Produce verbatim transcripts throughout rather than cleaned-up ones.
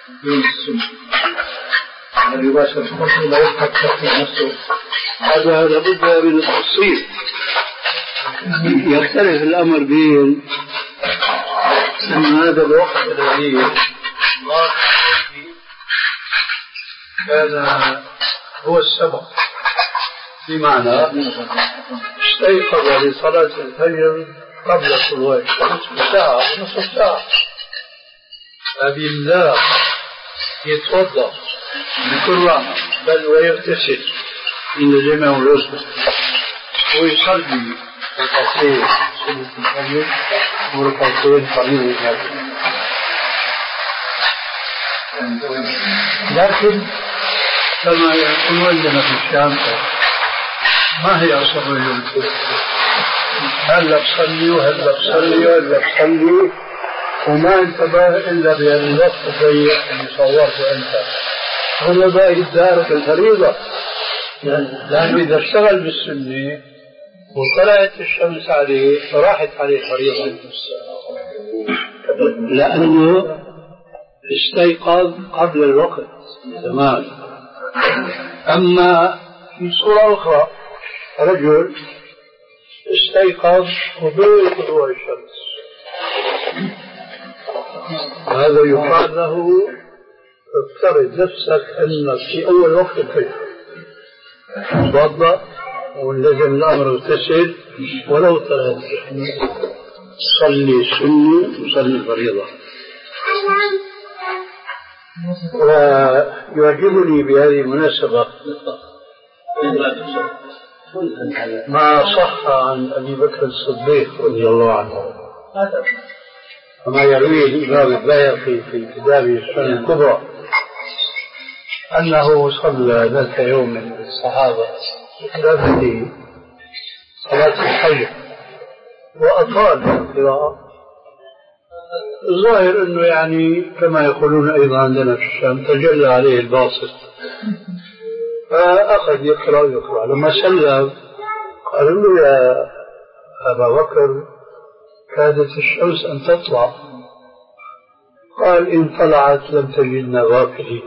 يوم السنة الذي يباشر الخصم لا يفكر في نفسه، هذا لابد من التفصيل. يختلف الأمر بين أن هذا الوقت الذي الله كان هو السبب، بمعنى استيقظ لصلاة الفجر قبل طلوع الشمس بساعة نصف ساعة، فبالله يتوضأ بكل راحة بل ويغتسل عند جميع الغسل ويصلي ركعتين سنة الفجر وركعتين فريضة الفجر. لكن كما يقول عندنا في الشام ما هي أصل الرجل؟ هلا بصلي وهلا بصلي وهلا بصلي وما انتبه إلا بأن الوقت ضيق اللي صورته أنت، هو باقي الدارك الفريضة. لأنه إذا اشتغل بالسنة وطلعت الشمس عليه فراحت عليه الفريضة، لأنه استيقظ قبل الوقت تمام. أما في صورة أخرى رجل استيقظ قبل طلوع الشمس، هذا يقال له افترض نفسك أنك في أول وقت الفجر توضأ ولازم الأمر اغتسل ولو طلعت صلي السنة وصلي الفريضة. ويعجبني بهذه المناسبة ما صح عن أبي بكر الصديق رضي الله عنه، وما يرويه الإمام البيهقي في كتابه السنن الكبرى أنه صلى ذات يوم من الصحابة بخلافته صلاة الفجر وأطال القراءة. الظاهر أنه يعني كما يقولون أيضا عندنا في الشام تجلى عليه الباسط، فأخذ يقرأ يقرأ. لما سلم قالوا له يا أبا بكر كادت الشمس أن تطلع، قال إن طلعت لم تجدنا غافلين،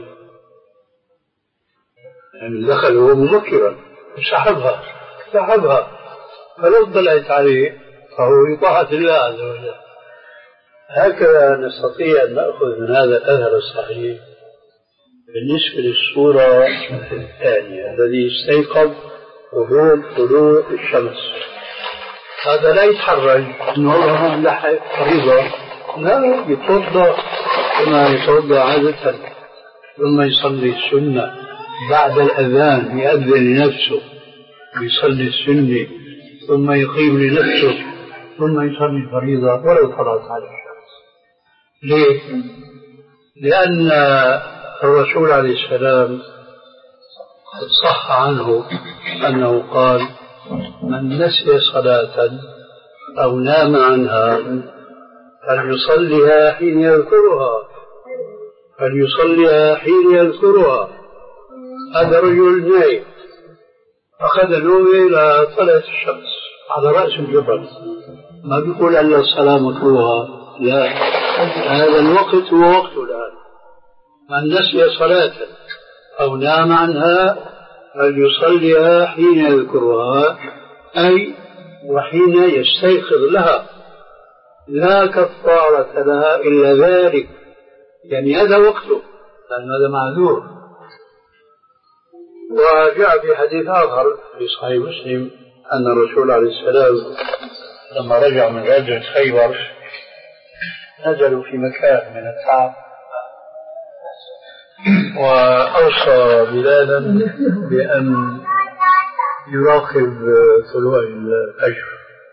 يعني دخل هو مبكرا سحبها سحبها فلو طلعت عليه فهو يطاعة الله عز وجل. هكذا نستطيع أن نأخذ من هذا الأثر الصحيح بالنسبة للصورة الثانية الذي استيقظ قبل طلوع الشمس. هذا لا يتحرج أنه والله لحق فريضة، لا، يتوضأ كما يتوضأ عادة ثم يصلي السنة بعد الأذان، يأذن لنفسه ويصلي السنة ثم يقيم لنفسه ثم يصلي الفريضة ولو طلعت على الشمس. ليه؟ لأن الرسول عليه السلام صح عنه أنه قال من نسي صلاة أو نام عنها فليصليها حين يذكرها فليصليها حين يذكرها. هذا رجل نايم أخذ نومه إلى طلعت الشمس على رأس الجبل، ما بيقول أن الصلاة مكروهة، لا، هذا الوقت هو وقت الآن. من نسي صلاة أو نام عنها فليصليها حين يذكرها، أي وحين يستيقظ لها، لا كفارة لها إلا ذلك، يعني هذا وقته لأن هذا معذور. وجاء في حديث آخر في صحيح مسلم أن الرسول عليه السلام لما رجع من غزوة خيبر نزلوا في مكان من التعب وأوصى بلالا بأن يراقب طلوع الفجر،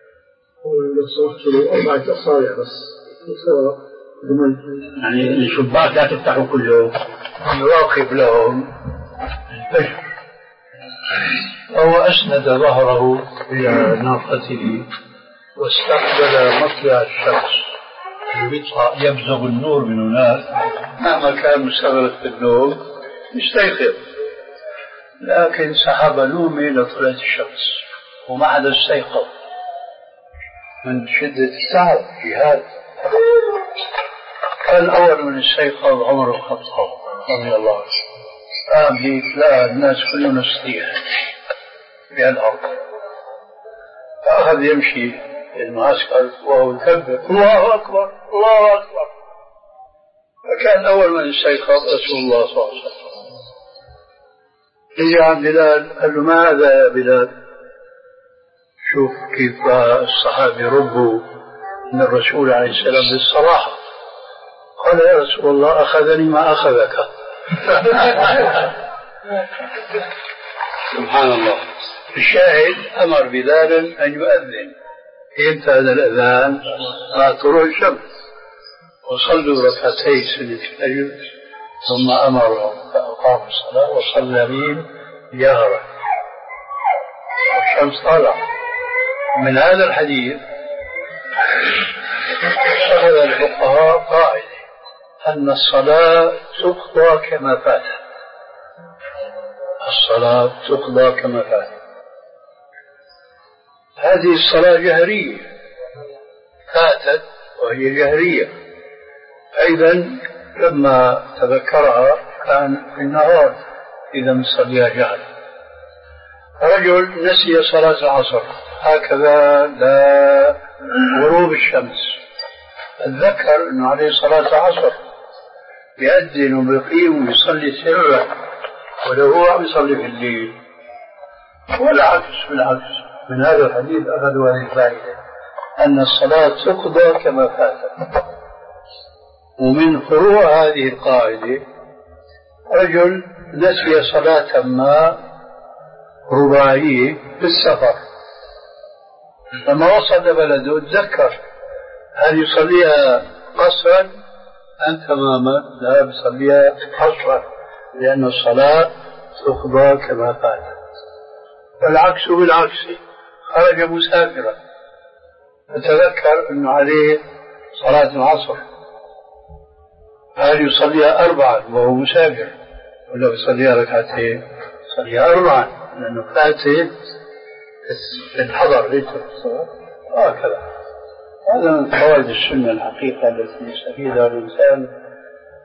أربعة أصابع بس يعني الشباك لا تفتحوا كله، يراقب لهم الفجر. فهو أسند ظهره إلى ناقته واستقبل مطلع الشمس يطلع يبزغ النور من هناك، مهما كان مستغرق في النوم يستيقظ، لكن سحب نومه لطلعت الشمس وما حدا استيقظ من شدة التعب في هذا. كان أول من استيقظ عمر الخطاب رضي الله عنه، قام لقى الناس كلهم يصيح في الأرض، فأخذ يمشي المعسكر وهو يكبر الله أكبر الله أكبر. فكان أول من استيقظ رسول الله صلى الله عليه وسلم. يجي عن بلال قال له ما هذا يا بلال؟ شوف كيف الصحابة ربوا من الرسول عليه السلام بالصراحة. قال يا رسول الله أخذني ما أخذك. سبحان الله. الشاهد أمر بلالا أن يؤذن. إمتى هذا الأذان؟ مع طلوع الشمس. وصلوا ركعتي سنة الفجر ثم أمرهم فأقاموا الصلاة وصلى بهم جهرا والشمس طالعة. من هذا الحديث أخذ الفقهاء قاعدة أن الصلاة تقضى كما فات. الصلاة تقضى كما فات. هذه الصلاة جهرية فاتت وهي جهرية، أيضا لما تذكرها كان في النهار إذا مصليها جهر. رجل نسي صلاة العصر هكذا لا غروب الشمس، تذكر أنه عليه صلاة العصر، يأذن ويقيم ويصلي سرا ولو هو عم يصلي في الليل. والعكس بالعكس، من هذا الحديث أخذوا هذه الفائدة أن الصلاة تقضى كما فاتت. ومن فروع هذه القاعدة رجل نسي صلاة ما رباعية في السفر، لما وصل بلده تذكر هل يصليها قصرا أم تماما؟ لا، يصليها قصرا لأن الصلاة تقضى كما فاتت. والعكس بالعكس، خرج مسافرا فتذكر أنه عليه صلاة العصر، هل يصليها أربعا وهو مسافر ولا يصليها ركعتين؟ يصليها أربعا لأنه فاته في الحضر ليس في الصلاة. هكذا هذا من فوائد السنة الحقيقة التي يستفيدها الإنسان